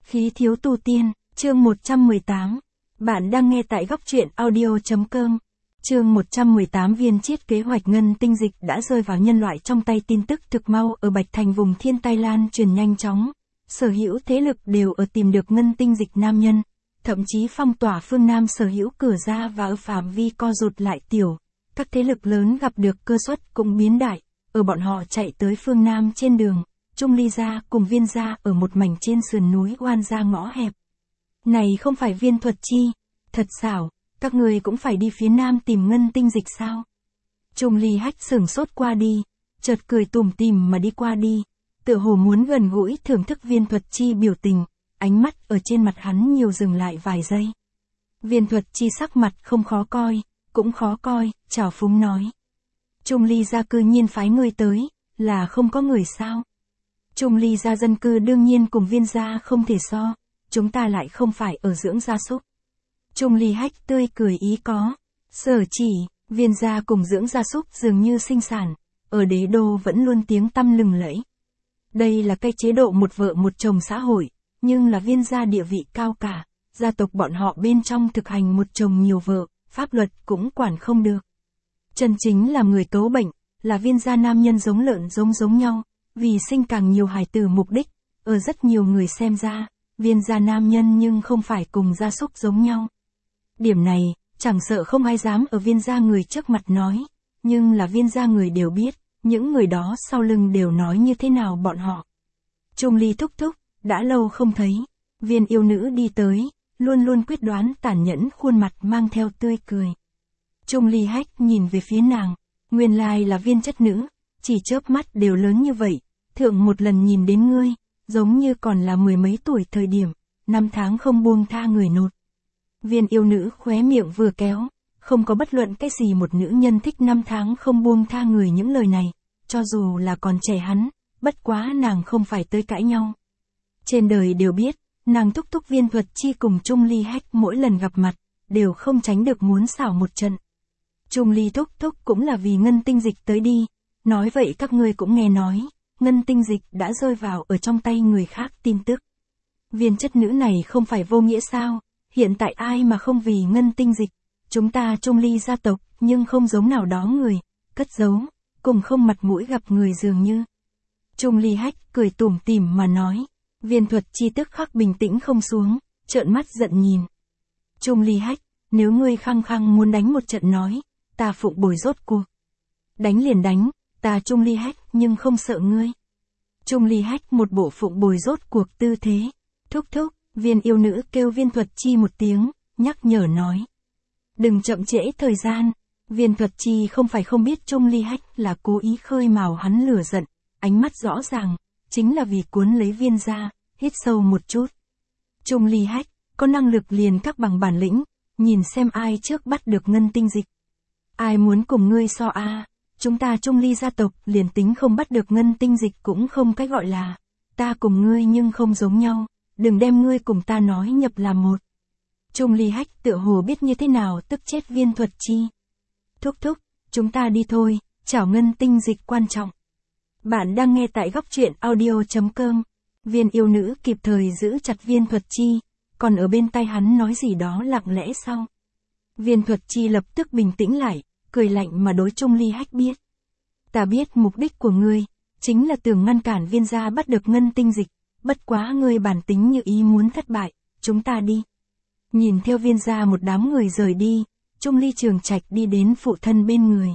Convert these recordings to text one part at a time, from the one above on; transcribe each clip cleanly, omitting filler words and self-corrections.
Khí thiếu tu tiên, chương 118. Bạn đang nghe tại góc truyện audio.com. Chương 118 viên chiết kế hoạch ngân tinh dịch đã rơi vào nhân loại trong tay. Tin tức thực mau ở Bạch Thành vùng thiên tai lan truyền nhanh chóng. Sở hữu thế lực đều ở tìm được ngân tinh dịch nam nhân. Thậm chí phong tỏa phương Nam sở hữu cửa ra và ở phạm vi co rụt lại tiểu. Các thế lực lớn gặp được cơ suất cũng biến đại. Ở bọn họ chạy tới phương Nam trên đường. Trung Ly gia cùng Viên gia ở một mảnh trên sườn núi oan ra ngõ hẹp. Này không phải Viên Thuật Chi, thật xảo, các người cũng phải đi phía Nam tìm ngân tinh dịch sao? Trung Ly Hách sửng sốt qua đi, chợt cười tủm tỉm mà đi qua đi, tựa hồ muốn gần gũi thưởng thức Viên Thuật Chi biểu tình, ánh mắt ở trên mặt hắn nhiều dừng lại vài giây. Viên Thuật Chi sắc mặt không khó coi, cũng khó coi, trào phúng nói. Trung Ly gia cư nhiên phái người tới, là không có người sao? Trung Ly gia dân cư đương nhiên cùng Viên gia không thể so, chúng ta lại không phải ở dưỡng gia súc. Trung Ly Hách tươi cười ý có, sở chỉ, Viên gia cùng dưỡng gia súc dường như sinh sản, ở đế đô vẫn luôn tiếng tăm lừng lẫy. Đây là cái chế độ một vợ một chồng xã hội, nhưng là Viên gia địa vị cao cả, gia tộc bọn họ bên trong thực hành một chồng nhiều vợ, pháp luật cũng quản không được. Chân chính là người cấu bệnh, là Viên gia nam nhân giống lợn giống nhau. Vì sinh càng nhiều hài tử mục đích, ở rất nhiều người xem ra, Viên gia nam nhân nhưng không phải cùng gia súc giống nhau. Điểm này, chẳng sợ không ai dám ở Viên gia người trước mặt nói, nhưng là Viên gia người đều biết, những người đó sau lưng đều nói như thế nào bọn họ. Trung Ly thúc thúc, đã lâu không thấy, Viên yêu nữ đi tới, luôn luôn quyết đoán tàn nhẫn khuôn mặt mang theo tươi cười. Trung Ly Hách nhìn về phía nàng, nguyên lai là Viên chất nữ, chỉ chớp mắt đều lớn như vậy. Thượng một lần nhìn đến ngươi, giống như còn là mười mấy tuổi thời điểm, 5 tháng không buông tha người nột. Viên yêu nữ khóe miệng vừa kéo, không có bất luận cái gì một nữ nhân thích 5 tháng không buông tha người những lời này, cho dù là còn trẻ hắn, bất quá nàng không phải tới cãi nhau. Trên đời đều biết, nàng thúc thúc Viên Thuật Chi cùng Trung Ly Hách mỗi lần gặp mặt, đều không tránh được muốn xảo một trận. Trung Ly thúc thúc cũng là vì ngân tinh dịch tới đi, nói vậy các ngươi cũng nghe nói. Ngân tinh dịch đã rơi vào ở trong tay người khác tin tức. Viên chất nữ này không phải vô nghĩa sao, hiện tại ai mà không vì ngân tinh dịch, chúng ta Trung Ly gia tộc, nhưng không giống nào đó người, cất giấu, cùng không mặt mũi gặp người dường như. Trung Ly Hách cười tủm tỉm mà nói, Viên Thuật Chi tức khắc bình tĩnh không xuống, trợn mắt giận nhìn. Trung Ly Hách, nếu ngươi khăng khăng muốn đánh một trận nói, ta phụng bồi rốt cuộc. Đánh liền đánh. Ta Trung Ly Hách nhưng không sợ ngươi. Trung Ly Hách một bộ phụng bồi rốt cuộc tư thế. Thúc thúc, Viên yêu nữ kêu Viên Thuật Chi một tiếng, nhắc nhở nói. Đừng chậm trễ thời gian. Viên Thuật Chi không phải không biết Trung Ly Hách là cố ý khơi mào hắn lửa giận, ánh mắt rõ ràng, chính là vì cuốn lấy Viên gia, hít sâu một chút. Trung Ly Hách, có năng lực liền các bằng bản lĩnh, nhìn xem ai trước bắt được ngân tinh dịch. Ai muốn cùng ngươi so a? Chúng ta Trung Ly gia tộc liền tính không bắt được ngân tinh dịch cũng không cái gọi là, ta cùng ngươi nhưng không giống nhau, đừng đem ngươi cùng ta nói nhập làm một. Trung Ly Hách tựa hồ biết như thế nào tức chết Viên Thuật Chi. Thúc thúc, chúng ta đi thôi, chảo ngân tinh dịch quan trọng. Bạn đang nghe tại góc truyện audio.com. Viên yêu nữ kịp thời giữ chặt Viên Thuật Chi, còn ở bên tai hắn nói gì đó lặng lẽ sau. Viên Thuật Chi lập tức bình tĩnh lại. Cười lạnh mà đối Trung Ly Hách biết. Ta biết mục đích của ngươi, chính là tưởng ngăn cản Viên gia bắt được ngân tinh dịch, bất quá ngươi bản tính như ý muốn thất bại, chúng ta đi. Nhìn theo Viên gia một đám người rời đi, Trung Ly Trường Trạch đi đến phụ thân bên người.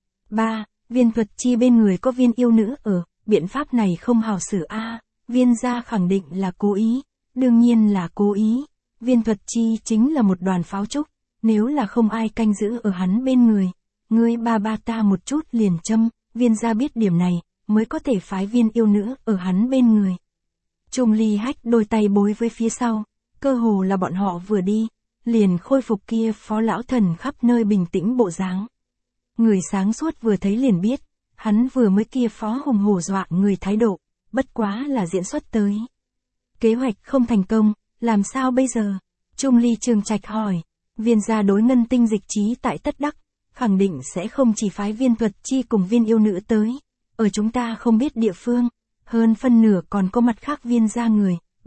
3. Viên Thuật Chi bên người có Viên yêu nữ ở, biện pháp này không hào xử a. Viên gia khẳng định là cố ý, đương nhiên là cố ý. Viên Thuật Chi chính là một đoàn pháo trúc, nếu là không ai canh giữ ở hắn bên người. Ngươi ba ta một chút liền châm, Viên gia biết điểm này, mới có thể phái Viên yêu nữ ở hắn bên người. Trung Ly Hách đôi tay bối với phía sau, cơ hồ là bọn họ vừa đi, liền khôi phục kia phó lão thần khắp nơi bình tĩnh bộ dáng. Người sáng suốt vừa thấy liền biết, hắn vừa mới kia phó hùng hổ dọa người thái độ, bất quá là diễn xuất tới. Kế hoạch không thành công, làm sao bây giờ? Trung Ly Trường Trạch hỏi, Viên gia đối ngân tinh dịch trí tại tất đắc. Khẳng định sẽ không chỉ phái Viên Thuật Chi cùng Viên yêu nữ tới, ở chúng ta không biết địa phương, hơn phân nửa còn có mặt khác Viên gia người,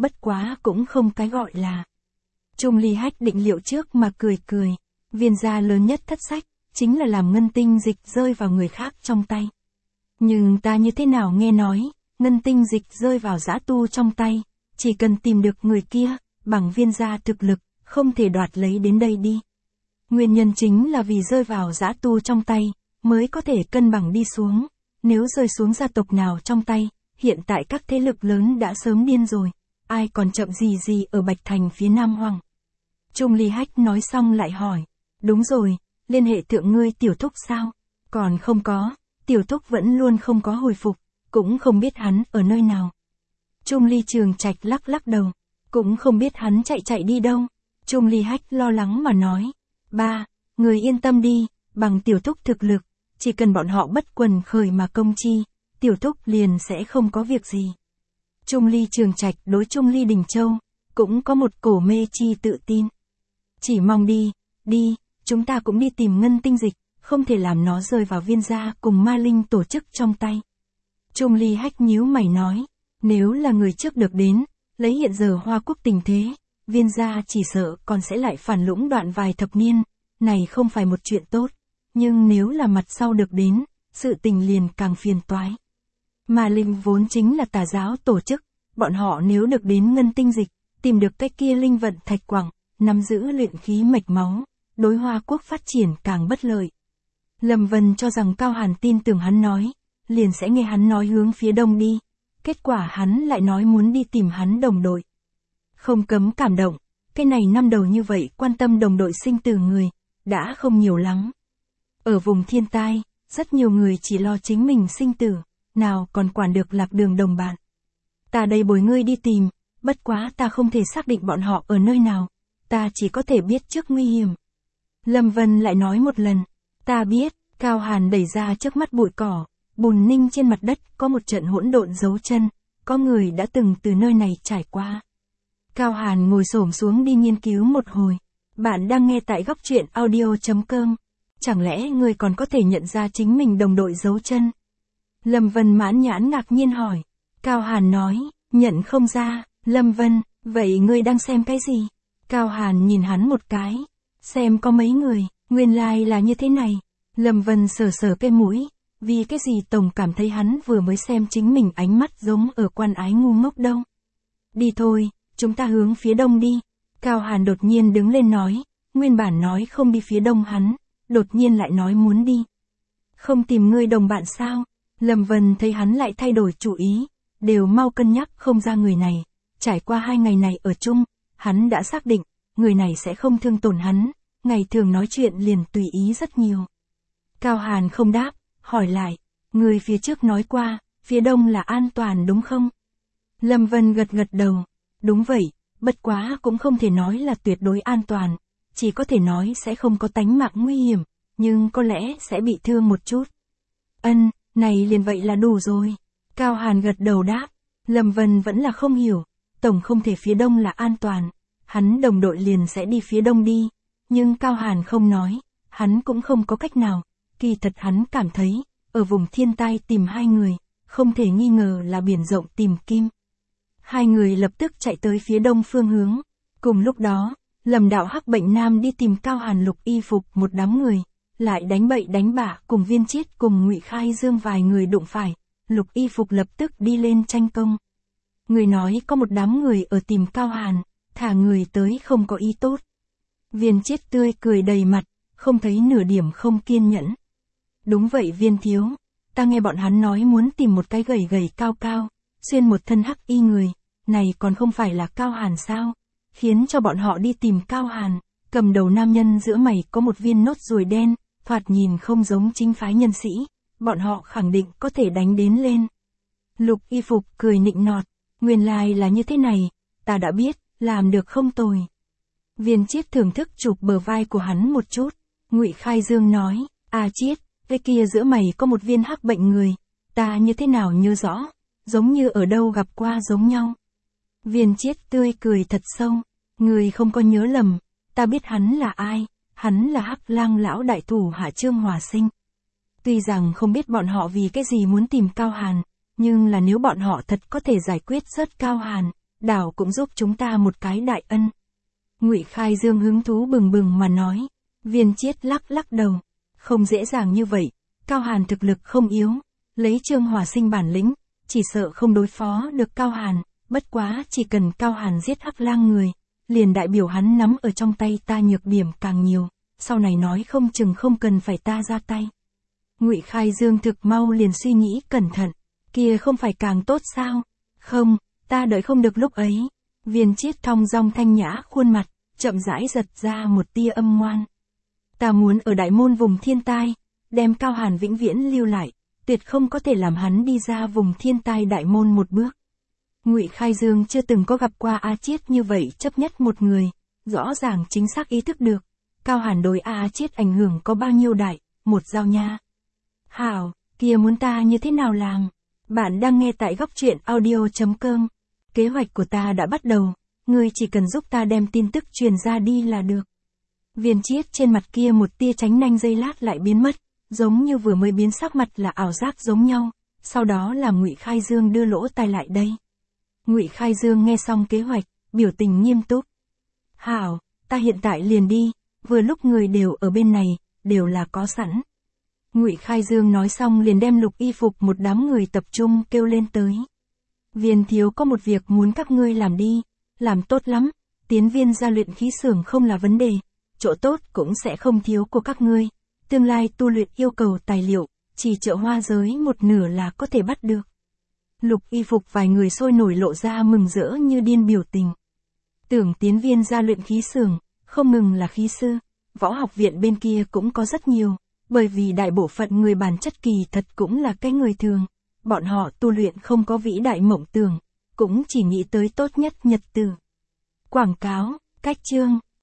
bất quá cũng không cái gọi là. Trung Ly Hách định liệu trước mà cười cười, viên gia lớn nhất thất sách, chính là làm ngân tinh dịch rơi vào người khác trong tay. Nhưng ta như thế nào nghe nói, ngân tinh dịch rơi vào dã tu trong tay, chỉ cần tìm được người kia, bằng viên gia thực lực, không thể đoạt lấy đến đây đi. Nguyên nhân chính là vì rơi vào dã tu trong tay, mới có thể cân bằng đi xuống, nếu rơi xuống gia tộc nào trong tay, hiện tại các thế lực lớn đã sớm điên rồi, ai còn chậm gì ở Bạch Thành phía Nam Hoang. Trung Ly Hách nói xong lại hỏi, đúng rồi, liên hệ thượng ngươi tiểu thúc sao? Còn không có, tiểu thúc vẫn luôn không có hồi phục, cũng không biết hắn ở nơi nào. Trung Ly Trường Trạch lắc lắc đầu, cũng không biết hắn chạy đi đâu. Trung Ly Hách lo lắng mà nói, ba, người yên tâm đi, bằng tiểu thúc thực lực, chỉ cần bọn họ bất quần khởi mà công chi, tiểu thúc liền sẽ không có việc gì. Trung Ly Trường Trạch đối Trung Ly Đình Châu, cũng có một cổ mê chi tự tin. Chỉ mong đi, chúng ta cũng đi tìm ngân tinh dịch, không thể làm nó rơi vào viên gia cùng ma linh tổ chức trong tay. Trung Ly Hách nhíu mày nói, nếu là người trước được đến, lấy hiện giờ Hoa Quốc tình thế, viên gia chỉ sợ còn sẽ lại phản lũng đoạn vài thập niên, này không phải một chuyện tốt, nhưng nếu là mặt sau được đến, sự tình liền càng phiền toái. Ma linh vốn chính là tà giáo tổ chức, bọn họ nếu được đến ngân tinh dịch, tìm được cái kia linh vận thạch quảng, nắm giữ luyện khí mạch máu, đối Hoa Quốc phát triển càng bất lợi. Lâm Vân cho rằng Cao Hàn tin tưởng hắn nói, liền sẽ nghe hắn nói hướng phía đông đi, kết quả hắn lại nói muốn đi tìm hắn đồng đội. Không cấm cảm động, cái này năm đầu như vậy quan tâm đồng đội sinh tử người, đã không nhiều lắm. Ở vùng thiên tai, rất nhiều người chỉ lo chính mình sinh tử, nào còn quản được lạc đường đồng bạn. Ta đây bồi ngươi đi tìm, bất quá ta không thể xác định bọn họ ở nơi nào, ta chỉ có thể biết trước nguy hiểm. Lâm Vân lại nói một lần, ta biết. Cao Hàn đẩy ra trước mắt bụi cỏ, bùn ninh trên mặt đất có một trận hỗn độn dấu chân, có người đã từng từ nơi này trải qua. Cao Hàn ngồi xổm xuống đi nghiên cứu một hồi. Bạn đang nghe tại góc truyện audio.com. Chẳng lẽ người còn có thể nhận ra chính mình đồng đội dấu chân? Lâm Vân mãn nhãn ngạc nhiên hỏi. Cao Hàn nói, nhận không ra. Lâm Vân, vậy ngươi đang xem cái gì? Cao Hàn nhìn hắn một cái. Xem có mấy người, nguyên lai là như thế này. Lâm Vân sờ cái mũi, vì cái gì tổng cảm thấy hắn vừa mới xem chính mình ánh mắt giống ở Quan Ái ngu ngốc đâu. Đi thôi, chúng ta hướng phía đông đi. Cao Hàn đột nhiên đứng lên nói, nguyên bản nói không đi phía đông hắn, đột nhiên lại nói muốn đi. Không tìm ngươi đồng bạn sao? Lâm Vân thấy hắn lại thay đổi chủ ý, đều mau cân nhắc không ra người này. Trải qua 2 ngày này ở chung, hắn đã xác định, người này sẽ không thương tổn hắn, ngày thường nói chuyện liền tùy ý rất nhiều. Cao Hàn không đáp, hỏi lại, người phía trước nói qua, phía đông là an toàn đúng không? Lâm Vân gật đầu, đúng vậy, bất quá cũng không thể nói là tuyệt đối an toàn, chỉ có thể nói sẽ không có tánh mạng nguy hiểm, nhưng có lẽ sẽ bị thương một chút. Này liền vậy là đủ rồi. Cao Hàn gật đầu đáp, Lâm Vân vẫn là không hiểu, tổng không thể phía đông là an toàn, hắn đồng đội liền sẽ đi phía đông đi, nhưng Cao Hàn không nói, hắn cũng không có cách nào. Kỳ thật hắn cảm thấy, ở vùng thiên tai tìm 2 người, không thể nghi ngờ là biển rộng tìm kim. 2 người lập tức chạy tới phía đông phương hướng. Cùng lúc đó, Lâm Đạo Hắc Bệnh Nam đi tìm Cao Hàn Lục Y Phục một đám người, lại đánh bậy đánh bạ cùng Viên Chiết cùng Ngụy Khai Dương vài người đụng phải, Lục Y Phục lập tức đi lên tranh công. Người nói có một đám người ở tìm Cao Hàn, thả người tới không có ý tốt. Viên Chiết tươi cười đầy mặt, không thấy nửa điểm không kiên nhẫn. Đúng vậy Viên thiếu, ta nghe bọn hắn nói muốn tìm một cái gầy cao cao, xuyên một thân hắc y người, này còn không phải là Cao Hàn sao? Khiến cho bọn họ đi tìm Cao Hàn, cầm đầu nam nhân giữa mày có một viên nốt ruồi đen, thoạt nhìn không giống chính phái nhân sĩ, bọn họ khẳng định có thể đánh đến lên. Lục Y Phục cười nịnh nọt, nguyên lai là như thế này, ta đã biết, làm được không tồi. Viên Chiết thưởng thức chụp bờ vai của hắn một chút, Ngụy Khai Dương nói, Chiết, cái kia giữa mày có một viên hắc bệnh người, ta như thế nào nhớ rõ, giống như ở đâu gặp qua giống nhau. Viên Chiết tươi cười thật sâu, người không có nhớ lầm, ta biết hắn là ai, hắn là Hắc Lang lão đại thủ hạ Trương Hòa Sinh. Tuy rằng không biết bọn họ vì cái gì muốn tìm Cao Hàn, nhưng là nếu bọn họ thật có thể giải quyết rớt Cao Hàn, đảo cũng giúp chúng ta một cái đại ân. Ngụy Khai Dương hứng thú bừng bừng mà nói. Viên Chiết lắc lắc đầu. Không dễ dàng như vậy, Cao Hàn thực lực không yếu, lấy Trương Hỏa Sinh bản lĩnh, chỉ sợ không đối phó được Cao Hàn, bất quá chỉ cần Cao Hàn giết Hắc Lang người, liền đại biểu hắn nắm ở trong tay ta nhược điểm càng nhiều, sau này nói không chừng không cần phải ta ra tay. Ngụy Khai Dương thực mau liền suy nghĩ cẩn thận, kia không phải càng tốt sao? Không, ta đợi không được lúc ấy. Viên Chiết thong dong thanh nhã khuôn mặt, chậm rãi giật ra một tia âm ngoan. Ta muốn ở đại môn vùng thiên tai, đem Cao Hàn vĩnh viễn lưu lại, tuyệt không có thể làm hắn đi ra vùng thiên tai đại môn một bước. Ngụy Khai Dương chưa từng có gặp qua A Chiết như vậy chấp nhất một người, rõ ràng chính xác ý thức được, Cao Hàn đối A Chiết ảnh hưởng có bao nhiêu đại, một dao nha. Hảo, kia muốn ta như thế nào làm? Bạn đang nghe tại góc truyện audio.com. Kế hoạch của ta đã bắt đầu, ngươi chỉ cần giúp ta đem tin tức truyền ra đi là được. Viên Chiết trên mặt kia một tia tránh nanh giây lát lại biến mất, giống như vừa mới biến sắc mặt là ảo giác giống nhau, sau đó làm Ngụy Khai Dương đưa lỗ tai lại đây. Ngụy Khai Dương nghe xong kế hoạch, biểu tình nghiêm túc. Hảo, ta hiện tại liền đi, vừa lúc người đều ở bên này, đều là có sẵn. Ngụy Khai Dương nói xong liền đem Lục Y Phục một đám người tập trung kêu lên tới. Viên thiếu có một việc muốn các ngươi làm đi, làm tốt lắm, tiến viên gia luyện khí xưởng không là vấn đề, chỗ tốt cũng sẽ không thiếu của các ngươi, tương lai tu luyện yêu cầu tài liệu, chỉ chợ hoa giới một nửa là có thể bắt được. Lục Y Phục vài người sôi nổi lộ ra mừng rỡ như điên biểu tình. Tưởng tiến viên gia luyện khí xưởng, không ngừng là khí sư, võ học viện bên kia cũng có rất nhiều, bởi vì đại bộ phận người bản chất kỳ thật cũng là cái người thường, bọn họ tu luyện không có vĩ đại mộng tưởng, cũng chỉ nghĩ tới tốt nhất nhật tử. Quảng cáo, cách chương.